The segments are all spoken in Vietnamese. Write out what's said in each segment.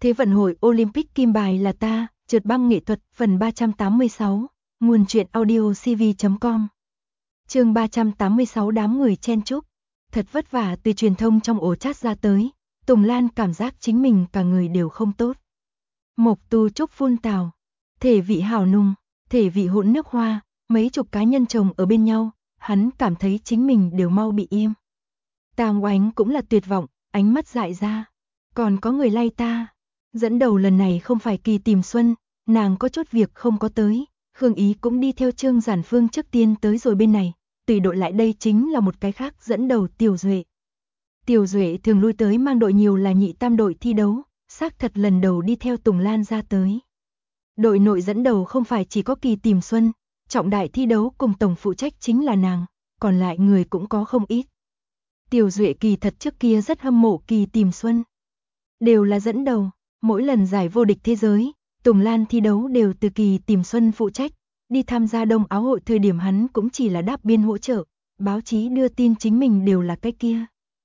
Thế vận hội Olympic kim bài là ta, trượt băng nghệ thuật, phần 386, nguồn truyện audio cv.com. Chương 386 đám người chen chúc. Thật vất vả từ truyền thông trong ổ chat ra tới, Tùng Lan cảm giác chính mình cả người đều không tốt. Mộc Tu Trúc phun tào, thể vị hào nung, thể vị hỗn nước hoa, mấy chục cá nhân chồng ở bên nhau, hắn cảm thấy chính mình đều mau bị im. Tang Oánh cũng là tuyệt vọng, ánh mắt dại ra. Còn có người lay ta. Dẫn đầu lần này không phải Kỳ Tìm Xuân, nàng có chút việc không có tới, Khương Ý cũng đi theo Trương Giản Phương trước tiên tới rồi bên này, tùy đội lại đây chính là một cái khác dẫn đầu Tiểu Duệ. Tiểu Duệ thường lui tới mang đội nhiều là nhị tam đội thi đấu, xác thật lần đầu đi theo Tùng Lan ra tới. Đội nội dẫn đầu không phải chỉ có Kỳ Tìm Xuân, trọng đại thi đấu cùng tổng phụ trách chính là nàng, còn lại người cũng có không ít. Tiểu Duệ kỳ thật trước kia rất hâm mộ Kỳ Tìm Xuân. Đều là dẫn đầu, mỗi lần giải vô địch thế giới, Tùng Lan thi đấu đều từ Kỳ Tìm Xuân phụ trách, đi tham gia Đông Áo hội thời điểm hắn cũng chỉ là đáp biên hỗ trợ, báo chí đưa tin chính mình đều là cái kia.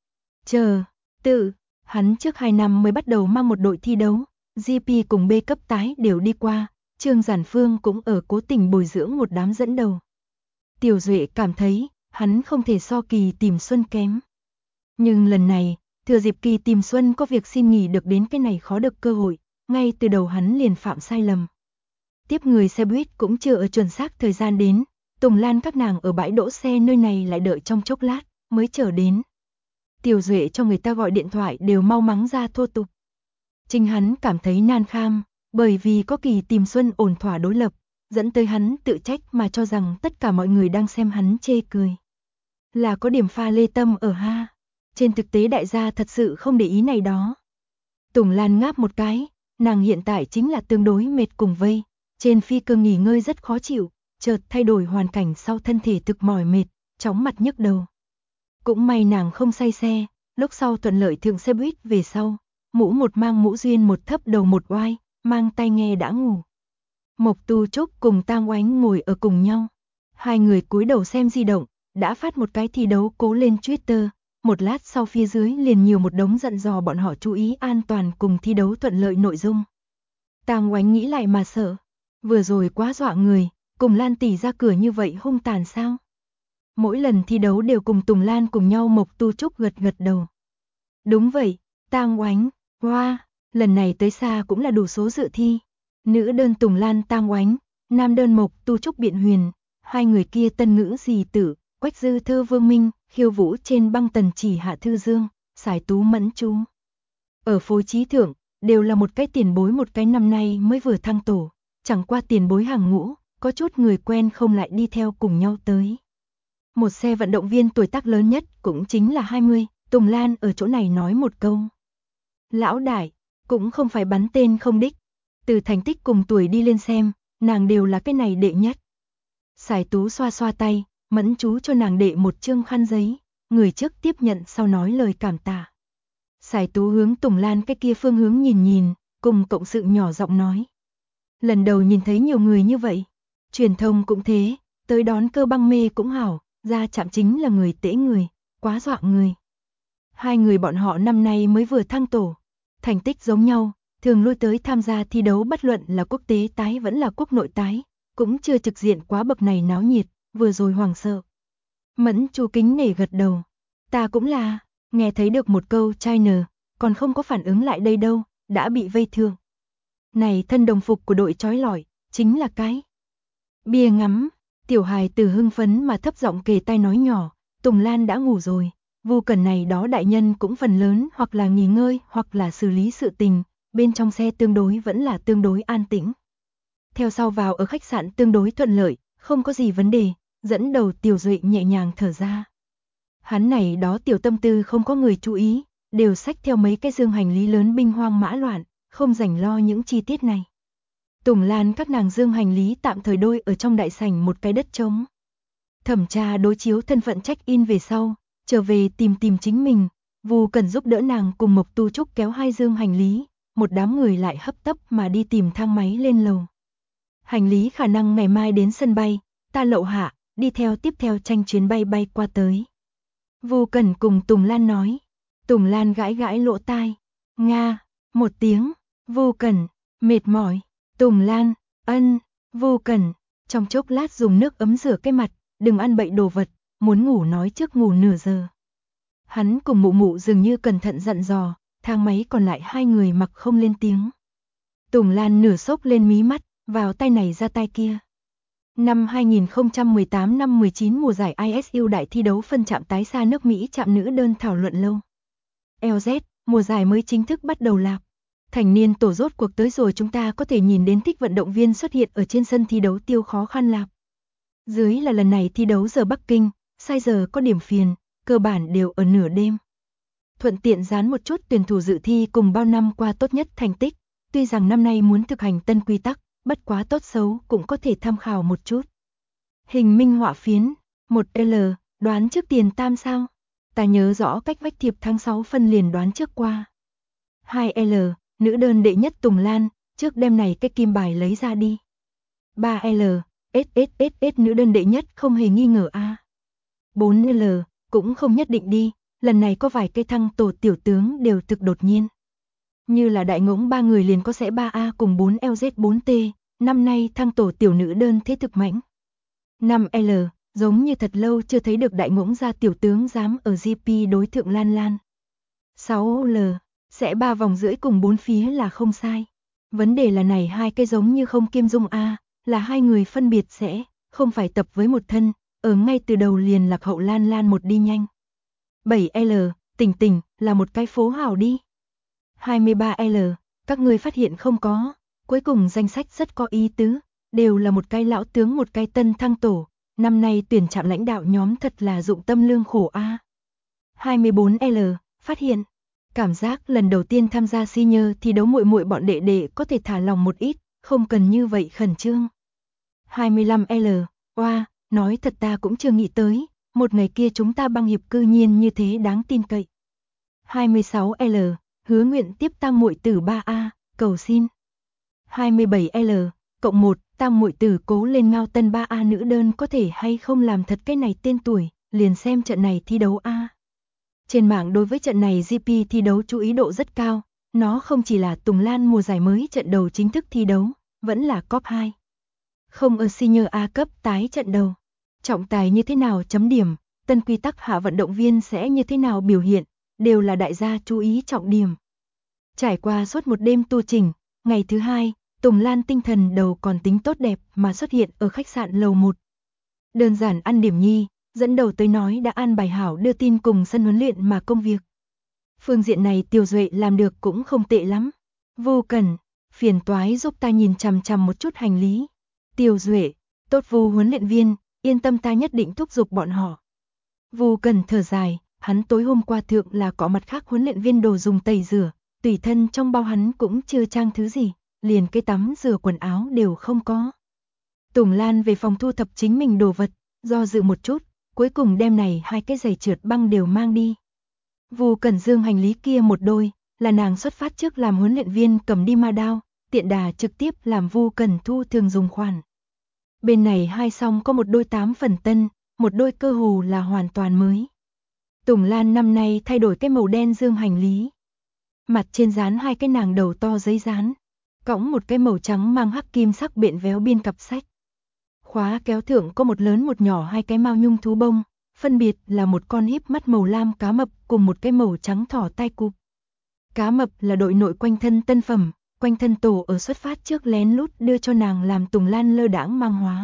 Hắn trước 2 năm mới bắt đầu mang một đội thi đấu, GP cùng B cấp tái đều đi qua, Trương Giản Phương cũng ở cố tình bồi dưỡng một đám dẫn đầu. Tiểu Duệ cảm thấy, hắn không thể so Kỳ Tìm Xuân kém. Nhưng lần này, thừa dịp Kỳ Tìm Xuân có việc xin nghỉ được đến cái này khó được cơ hội, ngay từ đầu hắn liền phạm sai lầm. Tiếp người xe buýt cũng chưa ở chuẩn xác thời gian đến, Tùng Lan các nàng ở bãi đỗ xe nơi này lại đợi trong chốc lát, mới chờ đến. Tiểu Duệ cho người ta gọi điện thoại đều mau mắng ra thô tục. Chính hắn cảm thấy nan kham, bởi vì có Kỳ Tìm Xuân ổn thỏa đối lập, dẫn tới hắn tự trách mà cho rằng tất cả mọi người đang xem hắn chê cười. Là có điểm pha lê tâm ở ha. Trên thực tế đại gia thật sự không để ý này đó. Tùng Lan ngáp một cái, nàng hiện tại chính là tương đối mệt cùng vây, trên phi cơ nghỉ ngơi rất khó chịu, chợt thay đổi hoàn cảnh sau thân thể thực mỏi mệt, chóng mặt nhức đầu. Cũng may nàng không say xe, lúc sau thuận lợi thượng xe buýt về sau, mũ một mang mũ duyên một thấp đầu một oai, mang tai nghe đã ngủ. Mộc Tu Trúc cùng Tang Oánh ngồi ở cùng nhau, hai người cúi đầu xem di động, đã phát một cái thi đấu cố lên Twitter. Một lát sau phía dưới liền nhiều một đống dặn dò bọn họ chú ý an toàn cùng thi đấu thuận lợi nội dung. Tang Oánh nghĩ lại mà sợ, vừa rồi quá dọa người, cùng Lan tỷ ra cửa như vậy hung tàn sao? Mỗi lần thi đấu đều cùng Tùng Lan cùng nhau. Mộc Tu Trúc gật gật đầu. Đúng vậy, Tang Oánh, wow, lần này tới xa cũng là đủ số dự thi. Nữ đơn Tùng Lan Tang Oánh, nam đơn Mộc Tu Trúc Biện Huyền, hai người kia tân ngữ gì tử, Quách Dư Thơ Vương Minh, khiêu vũ trên băng Tần Chỉ Hạ Thư Dương, Sải Tú Mẫn Chú. Ở phối trí thượng, đều là một cái tiền bối một cái năm nay mới vừa thăng tổ, chẳng qua tiền bối hàng ngũ, có chút người quen không lại đi theo cùng nhau tới. Một xe vận động viên tuổi tác lớn nhất cũng chính là 20, Tùng Lan ở chỗ này nói một câu. Lão đại, cũng không phải bắn tên không đích, từ thành tích cùng tuổi đi lên xem, nàng đều là cái này đệ nhất. Sải Tú xoa xoa tay, Mẫn Chú cho nàng đệ một chương khăn giấy, người trước tiếp nhận sau nói lời cảm tạ. Sải Tú hướng Tùng Lan cái kia phương hướng nhìn nhìn, cùng cộng sự nhỏ giọng nói. Lần đầu nhìn thấy nhiều người như vậy, truyền thông cũng thế, tới đón Cơ Băng Mê cũng hảo, ra chạm chính là người tễ người, quá dọa người. Hai người bọn họ năm nay mới vừa thăng tổ, thành tích giống nhau, thường lui tới tham gia thi đấu bất luận là quốc tế tái vẫn là quốc nội tái, cũng chưa trực diện quá bậc này náo nhiệt, vừa rồi hoảng sợ. Mẫn Chú kính nể gật đầu, ta cũng là, nghe thấy được một câu China, còn không có phản ứng lại đây đâu, đã bị vây thương. Này thân đồng phục của đội trói lọi, chính là cái bia ngắm. Tiểu hài từ hưng phấn mà thấp giọng kề tai nói nhỏ, Tùng Lan đã ngủ rồi, Vu Cần này đó đại nhân cũng phần lớn hoặc là nghỉ ngơi hoặc là xử lý sự tình, bên trong xe tương đối vẫn là tương đối an tĩnh. Theo sau vào ở khách sạn tương đối thuận lợi, không có gì vấn đề, dẫn đầu Tiểu Duệ nhẹ nhàng thở ra. Hắn này đó tiểu tâm tư không có người chú ý, đều xách theo mấy cái dương hành lý lớn binh hoang mã loạn, không rảnh lo những chi tiết này. Tùng Lan các nàng dương hành lý tạm thời đôi ở trong đại sảnh một cái đất trống. Thẩm tra đối chiếu thân phận check-in về sau, trở về tìm chính mình, Vu Cần giúp đỡ nàng cùng Mộc Tu Trúc kéo hai dương hành lý, một đám người lại hấp tấp mà đi tìm thang máy lên lầu. Hành lý khả năng ngày mai đến sân bay, ta lậu hạ, đi theo tiếp theo tranh chuyến bay bay qua tới. Vu Cần cùng Tùng Lan nói. Tùng Lan gãi gãi lỗ tai. Nga, một tiếng. Vô Cẩn, mệt mỏi. Tùng Lan, ân, Vô Cẩn, trong chốc lát dùng nước ấm rửa cái mặt, đừng ăn bậy đồ vật, muốn ngủ nói trước ngủ nửa giờ. Hắn cùng mụ mụ dường như cẩn thận dặn dò, thang máy còn lại hai người mặc không lên tiếng. Tùng Lan nửa sốc lên mí mắt, vào tay này ra tay kia. Năm 2018 năm 19 mùa giải ISU đại thi đấu phân chạm tái xa nước Mỹ chạm nữ đơn thảo luận lâu. LZ, mùa giải mới chính thức bắt đầu lạc. Thành niên tổ rốt cuộc tới rồi, chúng ta có thể nhìn đến thích vận động viên xuất hiện ở trên sân thi đấu tiêu khó khăn lạc. Dưới là lần này thi đấu giờ Bắc Kinh, sai giờ có điểm phiền, cơ bản đều ở nửa đêm. Thuận tiện dán một chút tuyển thủ dự thi cùng bao năm qua tốt nhất thành tích, tuy rằng năm nay muốn thực hành tân quy tắc, bất quá tốt xấu cũng có thể tham khảo một chút. Hình minh họa phiến, 1L, đoán trước tiền tam sao? Ta nhớ rõ cách vách thiệp tháng 6 phân liền đoán trước qua. 2L, nữ đơn đệ nhất Tùng Lan, trước đêm này cái kim bài lấy ra đi. 3L, SSSS nữ đơn đệ nhất không hề nghi ngờ a. 4L, cũng không nhất định đi, lần này có vài cây thăng tổ tiểu tướng đều thực đột nhiên. Như là đại ngỗng 3 người liền có sẽ 3A cùng 4LZ4T, năm nay thăng tổ tiểu nữ đơn thế thực mãnh. 5L, giống như thật lâu chưa thấy được đại ngỗng ra tiểu tướng dám ở GP đối thượng Lan Lan. 6L, sẽ 3 vòng rưỡi cùng 4 phía là không sai. Vấn đề là này hai cái giống như không Kim Dung A, là hai người phân biệt sẽ, không phải tập với một thân, ở ngay từ đầu liền lạc hậu Lan Lan một đi nhanh. 7L, tỉnh tỉnh, là một cái phố hào đi. 23L, các người phát hiện không có, cuối cùng danh sách rất có ý tứ, đều là một cái lão tướng một cái tân thăng tổ, năm nay tuyển trạm lãnh đạo nhóm thật là dụng tâm lương khổ a. 24L, phát hiện, cảm giác lần đầu tiên tham gia senior thi đấu muội muội bọn đệ đệ có thể thả lòng một ít, không cần như vậy khẩn trương. 25L, oa, nói thật ta cũng chưa nghĩ tới, một ngày kia chúng ta băng hiệp cư nhiên như thế đáng tin cậy. 26L, hứa nguyện tiếp tam muội tử 3A, cầu xin. 27L, cộng 1, tam muội tử cố lên ngao tân 3A nữ đơn có thể hay không làm thật cái này tên tuổi, liền xem trận này thi đấu A. Trên mạng đối với trận này GP thi đấu chú ý độ rất cao, nó không chỉ là Tùng Lan mùa giải mới trận đầu chính thức thi đấu, vẫn là top 2. Không ở senior A cấp tái trận đầu. Trọng tài như thế nào chấm điểm, tân quy tắc hạ vận động viên sẽ như thế nào biểu hiện, đều là đại gia chú ý trọng điểm. Trải qua suốt một đêm tu chỉnh, ngày thứ hai, Tùng Lan tinh thần đầu còn tính tốt đẹp mà xuất hiện ở khách sạn lầu 1. Đơn giản ăn điểm nhi, dẫn đầu tới nói đã an bài hảo đưa tin cùng sân huấn luyện mà công việc. Phương diện này Tiểu Duệ làm được cũng không tệ lắm. Vô Cẩn, phiền toái giúp ta nhìn chằm chằm một chút hành lý. Tiểu Duệ, tốt Vu huấn luyện viên, yên tâm ta nhất định thúc giục bọn họ. Vu Cẩn thở dài, hắn tối hôm qua thượng là có mặt khác huấn luyện viên đồ dùng tẩy rửa, tùy thân trong bao hắn cũng chưa trang thứ gì, liền cái tắm rửa quần áo đều không có. Tùng Lan về phòng thu thập chính mình đồ vật, do dự một chút, cuối cùng đem này hai cái giày trượt băng đều mang đi. Vu Cẩn dương hành lý kia một đôi, là nàng xuất phát trước làm huấn luyện viên cầm đi ma đao, tiện đà trực tiếp làm Vu Cẩn thu thường dùng khoản. Bên này hai song có một đôi 8 phần tân, một đôi cơ hồ là hoàn toàn mới. Tùng Lan năm nay thay đổi cái màu đen dương hành lý. Mặt trên dán hai cái nàng đầu to giấy dán, cõng một cái màu trắng mang hắc kim sắc biện véo biên cặp sách. Khóa kéo thượng có một lớn một nhỏ hai cái mao nhung thú bông, phân biệt là một con híp mắt màu lam cá mập cùng một cái màu trắng thỏ tai cụp. Cá mập là đội nội quanh thân tân phẩm, quanh thân tổ ở xuất phát trước lén lút đưa cho nàng làm Tùng Lan lơ đãng mang hóa.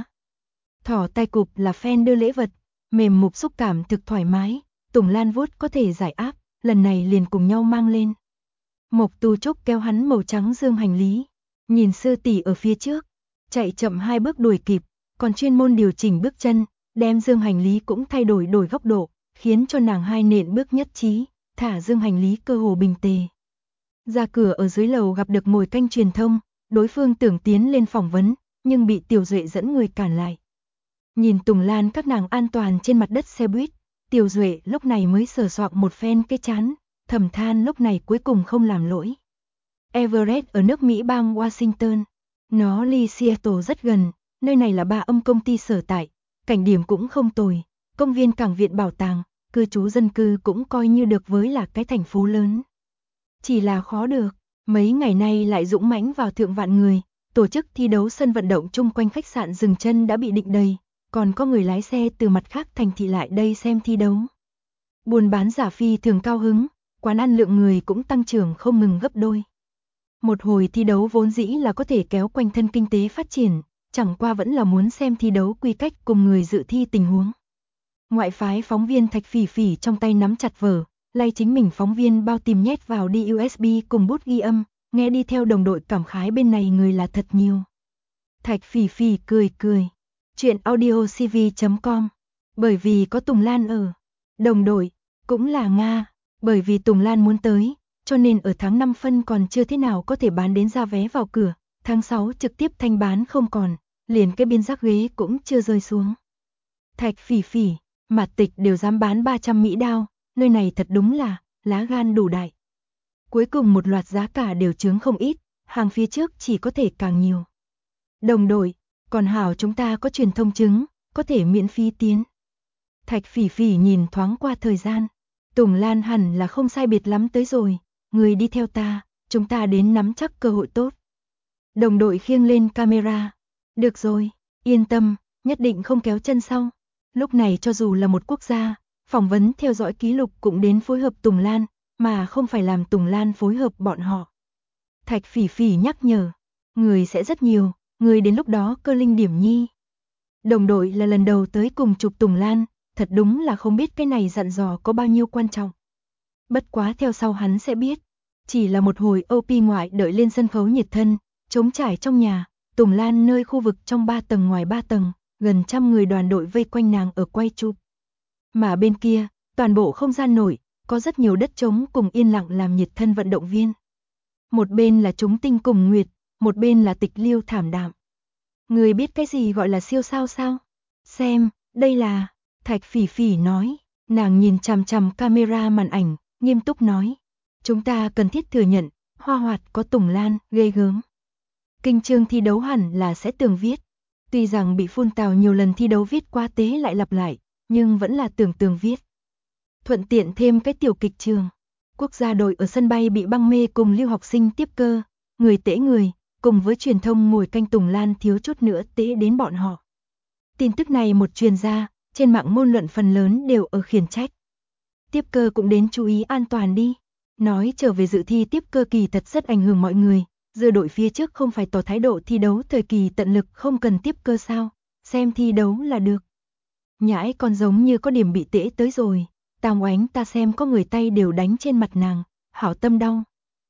Thỏ tai cụp là fan đưa lễ vật, mềm mục xúc cảm thực thoải mái, Tùng Lan vuốt có thể giải áp, lần này liền cùng nhau mang lên. Mộc Tu Trúc kéo hắn màu trắng dương hành lý, nhìn sư tỷ ở phía trước, chạy chậm 2 bước đuổi kịp, còn chuyên môn điều chỉnh bước chân, đem dương hành lý cũng thay đổi góc độ, khiến cho nàng hai nện bước nhất trí, thả dương hành lý cơ hồ bình tề. Ra cửa ở dưới lầu gặp được mồi canh truyền thông, đối phương tưởng tiến lên phỏng vấn, nhưng bị Tiểu Duệ dẫn người cản lại. Nhìn Tùng Lan các nàng an toàn trên mặt đất xe buýt, Tiểu Duệ lúc này mới sờ soạng một phen cái chán, thầm than lúc này cuối cùng không làm lỗi. Everett ở nước Mỹ bang Washington, nó ly Seattle rất gần, nơi này là 3 âm công ty sở tại, cảnh điểm cũng không tồi, công viên cảng viện bảo tàng, cư trú dân cư cũng coi như được với là cái thành phố lớn. Chỉ là khó được, Mấy ngày nay lại dũng mãnh vào thượng vạn người, tổ chức thi đấu sân vận động chung quanh khách sạn dừng chân đã bị định đầy, còn có người lái xe từ mặt khác thành thị lại đây xem thi đấu. Buôn bán giả phi thường cao hứng, quán ăn lượng người cũng tăng trưởng không ngừng gấp đôi. Một hồi thi đấu vốn dĩ là có thể kéo quanh thân kinh tế phát triển, chẳng qua vẫn là muốn xem thi đấu quy cách cùng người dự thi tình huống. Ngoại phái phóng viên Thạch Phỉ Phỉ trong tay nắm chặt vở, lay chính mình phóng viên bao tìm nhét vào đi USB cùng bút ghi âm, nghe đi theo đồng đội cảm khái bên này người là thật nhiều. Thạch Phỉ Phỉ cười cười. Chuyện audiocv.com. Bởi vì có Tùng Lan ở. Đồng đội, cũng là Nga. Bởi vì Tùng Lan muốn tới, cho nên ở tháng 5 phân còn chưa thế nào có thể bán đến ra vé vào cửa. Tháng 6 trực tiếp thanh bán không còn, liền cái biên giác ghế cũng chưa rơi xuống. Thạch Phỉ Phỉ, Mạt Tịch đều dám bán 300 Mỹ đao, nơi này thật đúng là lá gan đủ đại. Cuối cùng một loạt giá cả đều chướng không ít, hàng phía trước chỉ có thể càng nhiều. Đồng đội, còn hảo chúng ta có truyền thông chứng, có thể miễn phí tiến. Thạch Phỉ Phỉ nhìn thoáng qua thời gian, Tùng Lan hẳn là không sai biệt lắm tới rồi, người đi theo ta, chúng ta đến nắm chắc cơ hội tốt. Đồng đội khiêng lên camera, được rồi, yên tâm, nhất định không kéo chân sau. Lúc này cho dù là một quốc gia, phỏng vấn theo dõi ký lục cũng đến phối hợp Tùng Lan, mà không phải làm Tùng Lan phối hợp bọn họ. Thạch Phỉ Phỉ nhắc nhở, người sẽ rất nhiều, người đến lúc đó cơ linh điểm nhi. Đồng đội là lần đầu tới cùng chụp Tùng Lan, thật đúng là không biết cái này dặn dò có bao nhiêu quan trọng. Bất quá theo sau hắn sẽ biết, chỉ là một hồi OP ngoại đợi lên sân khấu nhiệt thân, trống trải trong nhà, Tùng Lan nơi khu vực trong 3 tầng ngoài 3 tầng, gần 100 người đoàn đội vây quanh nàng ở quay chụp. Mà bên kia, toàn bộ không gian nổi, có rất nhiều đất trống cùng yên lặng làm nhiệt thân vận động viên. Một bên là chúng tinh cùng nguyệt, một bên là tịch liêu thảm đạm. Người biết cái gì gọi là siêu sao sao? Xem, đây là, Thạch Phỉ Phỉ nói, nàng nhìn chằm chằm camera màn ảnh, nghiêm túc nói. Chúng ta cần thiết thừa nhận, Hoa Hoạt có Tùng Lan, ghê gớm. Kinh chương thi đấu hẳn là sẽ tường viết. Tuy rằng bị phun tào nhiều lần thi đấu viết qua tế lại lặp lại, nhưng vẫn là tường viết. Thuận tiện thêm cái tiểu kịch trường. Quốc gia đội ở sân bay bị băng mê cùng lưu học sinh tiếp cơ, người tễ người, cùng với truyền thông ngồi canh Tùng Lan thiếu chút nữa tễ đến bọn họ. Tin tức này một truyền ra, trên mạng ngôn luận phần lớn đều ở khiển trách. Tiếp cơ cũng đến chú ý an toàn đi. Nói trở về dự thi tiếp cơ kỳ thật rất ảnh hưởng mọi người, giữa đội phía trước không phải tỏ thái độ thi đấu thời kỳ tận lực không cần tiếp cơ sao, xem thi đấu là được. Nhãi còn giống như có điểm bị tễ tới rồi, Tam Oánh ta xem có người tay đều đánh trên mặt nàng, hảo tâm đau.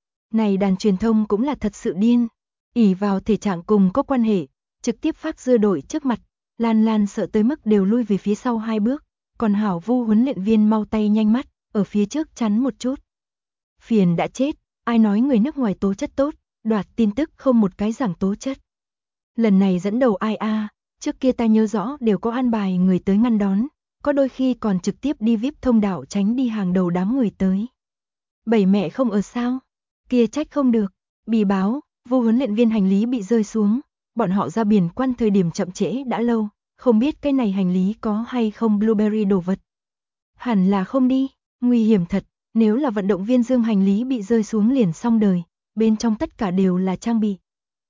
Này đàn truyền thông cũng là thật sự điên, ỷ vào thể trạng cùng có quan hệ, trực tiếp phát dưa đội trước mặt, Lan Lan sợ tới mức đều lui về phía sau 2 bước, còn hảo Vu huấn luyện viên mau tay nhanh mắt, ở phía trước chắn một chút. Phiền đã chết, ai nói người nước ngoài tố chất tốt, đoạt tin tức không một cái giảng tố chất. Lần này dẫn đầu ai a, trước kia ta nhớ rõ đều có an bài người tới ngăn đón, có đôi khi còn trực tiếp đi VIP thông đạo tránh đi hàng đầu đám người tới. Bảy mẹ không ở sao? Kia trách không được, bì báo, Vu huấn luyện viên hành lý bị rơi xuống, bọn họ ra biển quan thời điểm chậm trễ đã lâu, không biết cái này hành lý có hay không blueberry đồ vật. Hẳn là không đi, nguy hiểm thật, nếu là vận động viên dương hành lý bị rơi xuống liền xong đời, bên trong tất cả đều là trang bị.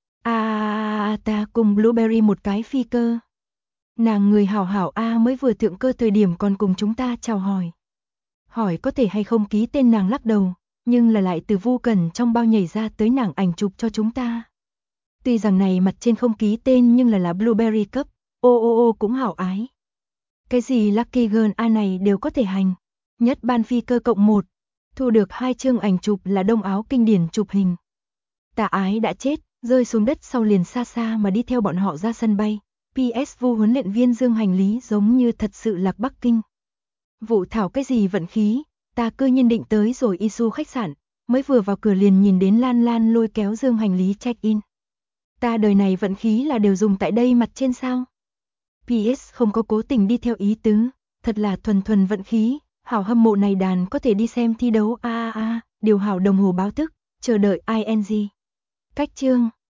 Ta cùng blueberry một cái phi cơ. Nàng người hảo hảo mới vừa thượng cơ thời điểm còn cùng chúng ta chào hỏi. Hỏi có thể hay không ký tên nàng lắc đầu, nhưng là lại từ Vu Cẩn trong bao nhảy ra tới nàng ảnh chụp cho chúng ta. Tuy rằng này mặt trên không ký tên nhưng là blueberry cấp, ô cũng hảo ái. Cái gì Lucky Girl này đều có thể hành. Nhất ban phi cơ cộng 1, thu được 2 chương ảnh chụp là đông áo kinh điển chụp hình. Tà ái đã chết, rơi xuống đất sau liền xa xa mà đi theo bọn họ ra sân bay. PS Vu huấn luyện viên dương hành lý giống như thật sự lạc Bắc Kinh. Vụ thảo cái gì vận khí, ta cư nhiên định tới rồi Isu khách sạn, mới vừa vào cửa liền nhìn đến Lan Lan lôi kéo dương hành lý check-in. Ta đời này vận khí là đều dùng tại đây mặt trên sao? PS không có cố tình đi theo ý tứ, thật là thuần vận khí, hảo hâm mộ này đàn có thể đi xem thi đấu điều hảo đồng hồ báo thức, chờ đợi ING. Cách chương